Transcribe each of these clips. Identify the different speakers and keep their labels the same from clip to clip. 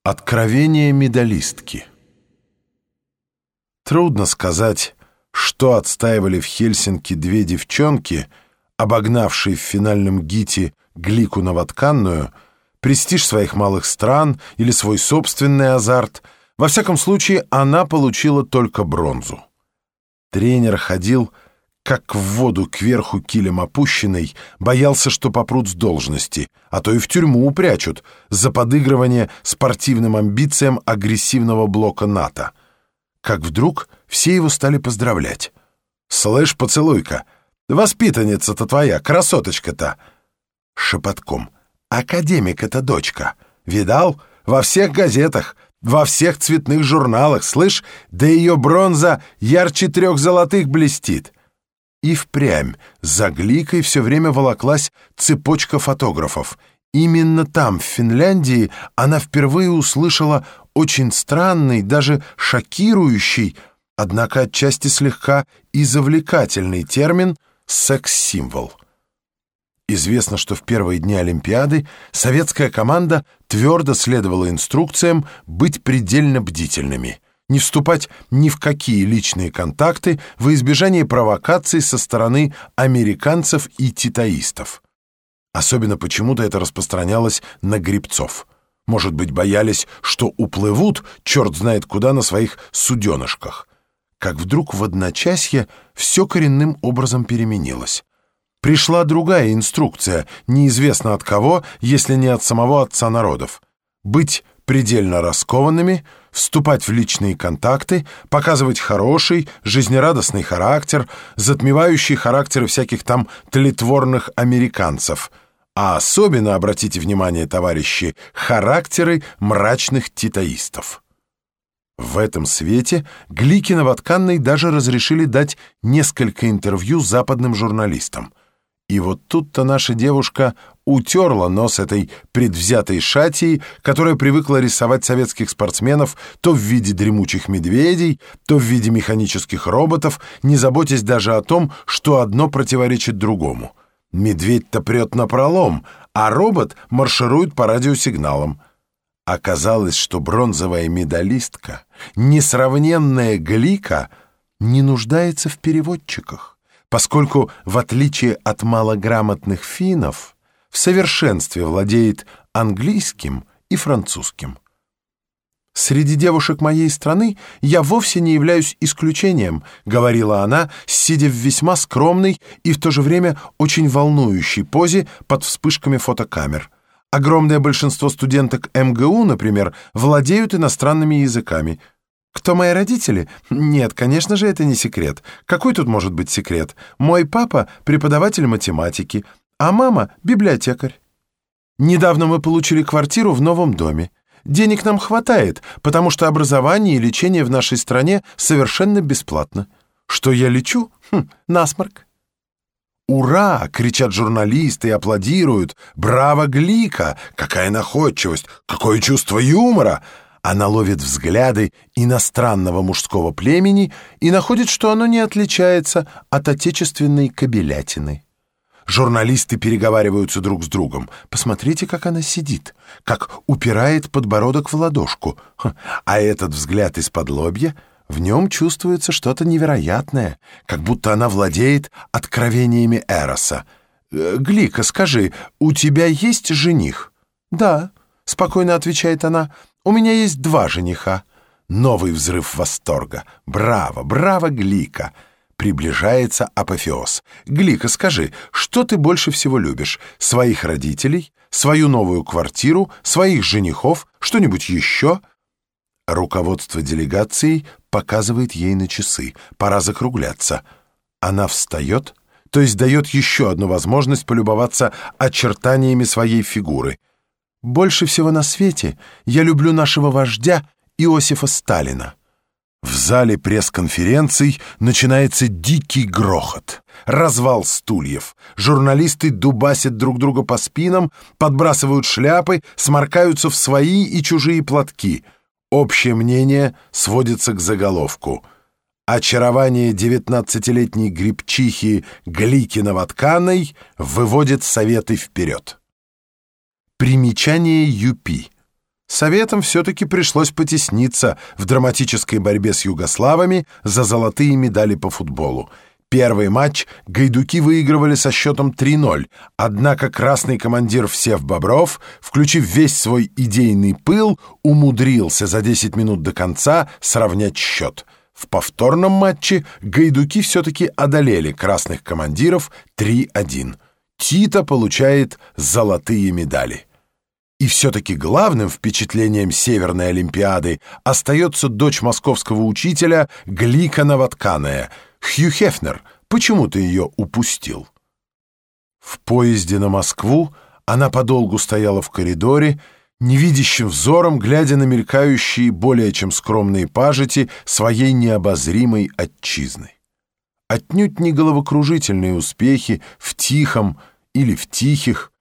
Speaker 1: Откровение медалистки. Трудно сказать, что отстаивали в Хельсинки две девчонки, обогнавшие в финальном гите Глику Новотканную, престиж своих малых стран или свой собственный азарт. Во всяком случае, она получила только бронзу. Тренер ходил как в воду кверху килем опущенный, боялся, что попрут с должности, а то и в тюрьму упрячут за подыгрывание спортивным амбициям агрессивного блока НАТО. Как вдруг все его стали поздравлять. «Слышь, поцелуйка, воспитанница-то твоя, красоточка-то!» Шепотком. «Академика-то дочка. Видал? Во всех газетах, во всех цветных журналах, слышь, да ее бронза ярче 3 золотых блестит». И впрямь за Гликой все время волоклась цепочка фотографов. Именно там, в Финляндии, она впервые услышала очень странный, даже шокирующий, однако отчасти слегка и завлекательный термин «секс-символ». Известно, что в первые дни Олимпиады советская команда твердо следовала инструкциям быть предельно бдительными, не вступать ни в какие личные контакты во избежание провокаций со стороны американцев и титаистов. Особенно почему-то это распространялось на гребцов. Может быть, боялись, что уплывут черт знает куда на своих суденышках. Как вдруг в одночасье все коренным образом переменилось. Пришла другая инструкция, неизвестно от кого, если не от самого отца народов. Быть предельно раскованными, вступать в личные контакты, показывать хороший, жизнерадостный характер, затмевающий характеры всяких там тлетворных американцев. А особенно, обратите внимание, товарищи, характеры мрачных титаистов. В этом свете Глике Новотканной даже разрешили дать несколько интервью западным журналистам. И вот тут-то наша девушка утерла нос этой предвзятой шатии, которая привыкла рисовать советских спортсменов то в виде дремучих медведей, то в виде механических роботов, не заботясь даже о том, что одно противоречит другому. Медведь-то прет напролом, а робот марширует по радиосигналам. Оказалось, что бронзовая медалистка, несравненная Глика, не нуждается в переводчиках, поскольку, в отличие от малограмотных финнов, в совершенстве владеет английским и французским. «Среди девушек моей страны я вовсе не являюсь исключением», — говорила она, сидя в весьма скромной и в то же время очень волнующей позе под вспышками фотокамер. Огромное большинство студенток МГУ, например, владеют иностранными языками. Кто мои родители? Нет, конечно же, это не секрет. Какой тут может быть секрет? Мой папа — преподаватель математики, а мама — библиотекарь. Недавно мы получили квартиру в новом доме. Денег нам хватает, потому что образование и лечение в нашей стране совершенно бесплатно. Что я лечу? Насморк. «Ура!» — кричат журналисты и аплодируют. «Браво, Глика! Какая находчивость! Какое чувство юмора!» Она ловит взгляды иностранного мужского племени и находит, что оно не отличается от отечественной кобелятины. Журналисты переговариваются друг с другом. Посмотрите, как она сидит, как упирает подбородок в ладошку. А этот взгляд из-под лобья, в нем чувствуется что-то невероятное, как будто она владеет откровениями Эроса. «Глика, скажи, у тебя есть жених?» «Да», — спокойно отвечает она, — «у меня есть 2 жениха». Новый взрыв восторга. «Браво, браво, Глика!» Приближается апофеоз. «Глика, скажи, что ты больше всего любишь? Своих родителей, свою новую квартиру, своих женихов, что-нибудь еще?» Руководство делегацией показывает ей на часы. Пора закругляться. Она встает, то есть дает еще одну возможность полюбоваться очертаниями своей фигуры. «Больше всего на свете я люблю нашего вождя Иосифа Сталина». В зале пресс-конференций начинается дикий грохот, развал стульев. Журналисты дубасят друг друга по спинам, подбрасывают шляпы, сморкаются в свои и чужие платки. Общее мнение сводится к заголовку: «Очарование 19-летней гребчихи Глики Новотканной выводит Советы вперед». Примечание Юпи. Советам все-таки пришлось потесниться в драматической борьбе с югославами за золотые медали по футболу. Первый матч гайдуки выигрывали со счетом 3-0, однако красный командир Всев Бобров, включив весь свой идейный пыл, умудрился за 10 минут до конца сравнять счет. В повторном матче гайдуки все-таки одолели красных командиров 3-1. Тита получает золотые медали. И все-таки главным впечатлением Северной Олимпиады остается дочь московского учителя Глика Новотканая. Хью Хефнер, почему ты ее упустил? В поезде на Москву она подолгу стояла в коридоре, невидящим взором глядя на мелькающие более чем скромные пажити своей необозримой отчизны. Отнюдь не головокружительные успехи в тихом или в тихих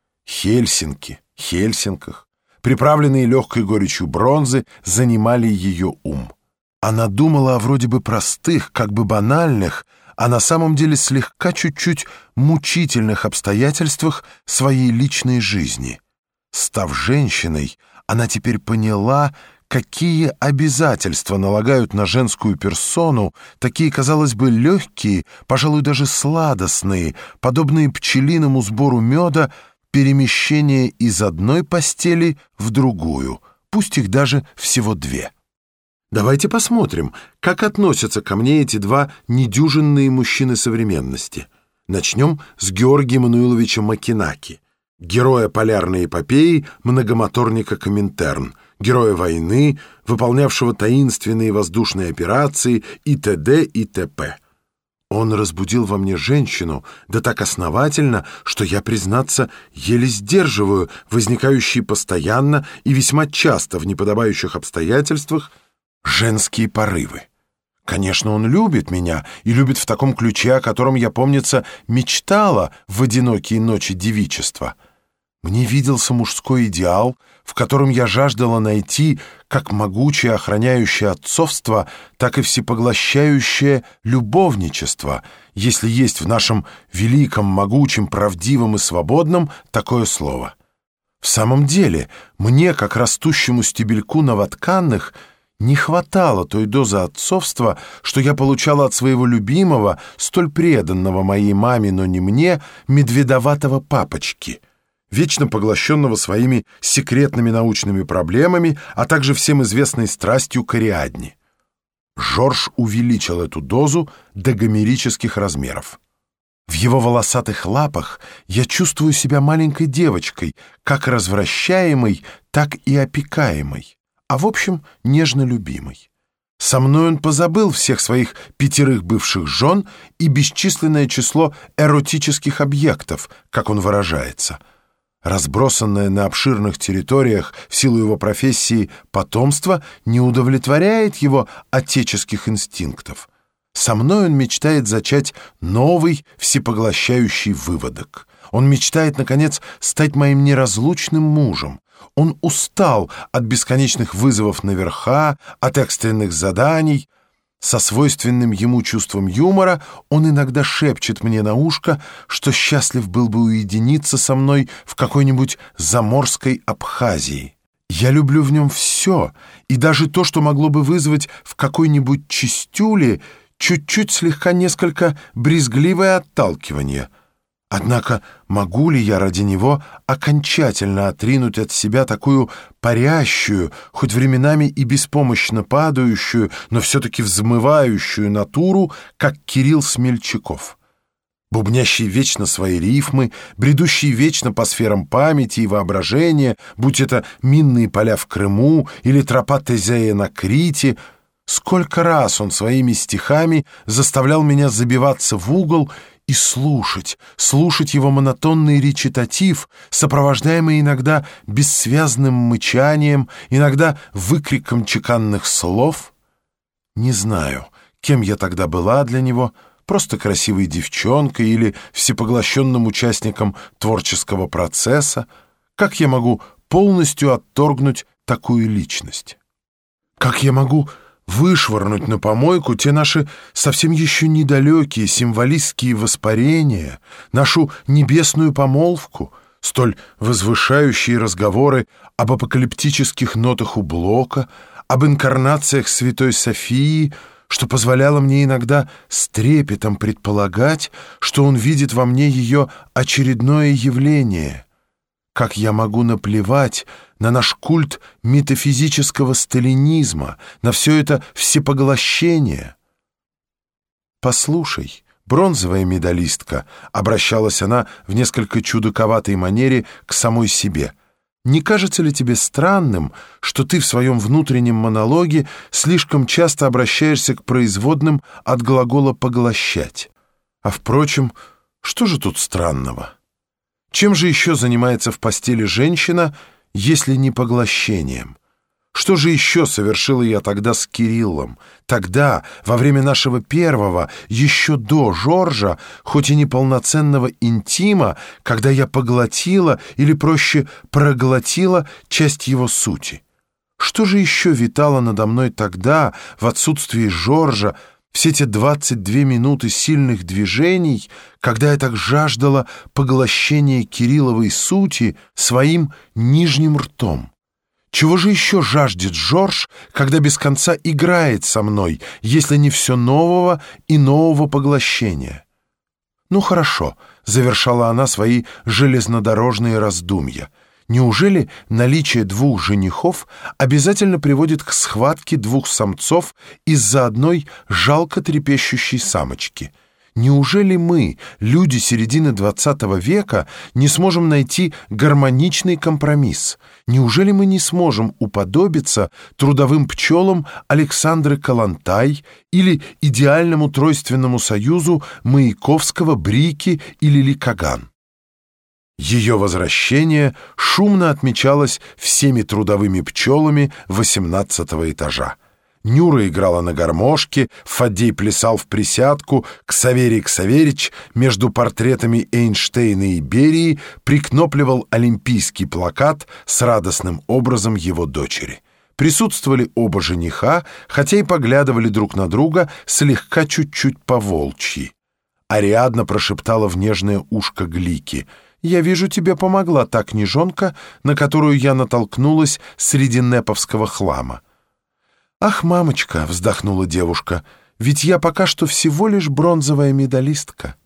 Speaker 1: Хельсинках, приправленные легкой горечью бронзы, занимали ее ум. Она думала о вроде бы простых, как бы банальных, а на самом деле слегка чуть-чуть мучительных обстоятельствах своей личной жизни. Став женщиной, она теперь поняла, какие обязательства налагают на женскую персону, такие, казалось бы, легкие, пожалуй, даже сладостные, подобные пчелиному сбору меда, перемещение из одной постели в другую, пусть их даже всего две. Давайте посмотрим, как относятся ко мне эти два недюжинные мужчины современности. Начнем с Георгия Мануиловича Макинаки, героя полярной эпопеи многомоторника Коминтерн, героя войны, выполнявшего таинственные воздушные операции и т.д. и т.п. Он разбудил во мне женщину, да так основательно, что я, признаться, еле сдерживаю возникающие постоянно и весьма часто в неподобающих обстоятельствах женские порывы. Конечно, он любит меня и любит в таком ключе, о котором я, помнится, мечтала в одинокие ночи девичества. Мне виделся мужской идеал, в котором я жаждала найти как могучее охраняющее отцовство, так и всепоглощающее любовничество, если есть в нашем великом, могучем, правдивом и свободном такое слово. В самом деле, мне, как растущему стебельку новотканных, не хватало той дозы отцовства, что я получала от своего любимого, столь преданного моей маме, но не мне, медведоватого папочки, вечно поглощенного своими секретными научными проблемами, а также всем известной страстью к Ариадне. Жорж увеличил эту дозу до гомерических размеров. В его волосатых лапах я чувствую себя маленькой девочкой, как развращаемой, так и опекаемой, а в общем нежно любимой. Со мной он позабыл всех своих 5 бывших жен и бесчисленное число эротических объектов, как он выражается. Разбросанное на обширных территориях в силу его профессии потомство не удовлетворяет его отеческих инстинктов. Со мной он мечтает зачать новый всепоглощающий выводок. Он мечтает, наконец, стать моим неразлучным мужем. Он устал от бесконечных вызовов наверха, от экстренных заданий. Со свойственным ему чувством юмора он иногда шепчет мне на ушко, что счастлив был бы уединиться со мной в какой-нибудь заморской Абхазии. Я люблю в нем все, и даже то, что могло бы вызвать в какой-нибудь чистюле чуть-чуть слегка несколько брезгливое отталкивание. Однако могу ли я ради него окончательно отринуть от себя такую парящую, хоть временами и беспомощно падающую, но все-таки взмывающую натуру, как Кирилл Смельчаков? Бубнящий вечно свои рифмы, бредущий вечно по сферам памяти и воображения, будь это минные поля в Крыму или тропа Тезея на Крите, сколько раз он своими стихами заставлял меня забиваться в угол и слушать его монотонный речитатив, сопровождаемый иногда бессвязным мычанием, иногда выкриком чеканных слов. Не знаю, кем я тогда была для него, просто красивой девчонкой или всепоглощенным участником творческого процесса. Как я могу полностью отторгнуть такую личность? Как я могу вышвырнуть на помойку те наши совсем еще недалекие символистские воспарения, нашу небесную помолвку, столь возвышающие разговоры об апокалиптических нотах у Блока, об инкарнациях Святой Софии, что позволяло мне иногда с трепетом предполагать, что он видит во мне ее очередное явление. Как я могу наплевать на наш культ метафизического сталинизма, на все это всепоглощение? «Послушай, бронзовая медалистка», — обращалась она в несколько чудаковатой манере к самой себе, «не кажется ли тебе странным, что ты в своем внутреннем монологе слишком часто обращаешься к производным от глагола «поглощать»? А впрочем, что же тут странного? Чем же еще занимается в постели женщина, если не поглощением? Что же еще совершила я тогда с Кириллом? Тогда, во время нашего первого, еще до Жоржа, хоть и неполноценного интима, когда я поглотила, или проще проглотила часть его сути. Что же еще витало надо мной тогда, в отсутствии Жоржа, все те 22 минуты сильных движений, когда я так жаждала поглощения Кирилловой сути своим нижним ртом? Чего же еще жаждет Жорж, когда без конца играет со мной, если не все нового и нового поглощения? «Ну хорошо», — завершала она свои железнодорожные раздумья, «неужели наличие двух женихов обязательно приводит к схватке двух самцов из-за одной жалко трепещущей самочки? Неужели мы, люди середины XX века, не сможем найти гармоничный компромисс? Неужели мы не сможем уподобиться трудовым пчелам Александры Калантай или идеальному тройственному союзу Маяковского, Брики или Ли Каган?» Ее возвращение шумно отмечалось всеми трудовыми пчелами 18-го этажа. Нюра играла на гармошке, Фаддей плясал в присядку, Ксаверий Ксаверич между портретами Эйнштейна и Берии прикнопливал олимпийский плакат с радостным образом его дочери. Присутствовали оба жениха, хотя и поглядывали друг на друга слегка чуть-чуть по-волчьи. Ариадна прошептала в нежное ушко Глики: «Я вижу, тебе помогла та книжонка, на которую я натолкнулась среди неповского хлама». «Ах, мамочка!» — вздохнула девушка. «Ведь я пока что всего лишь бронзовая медалистка».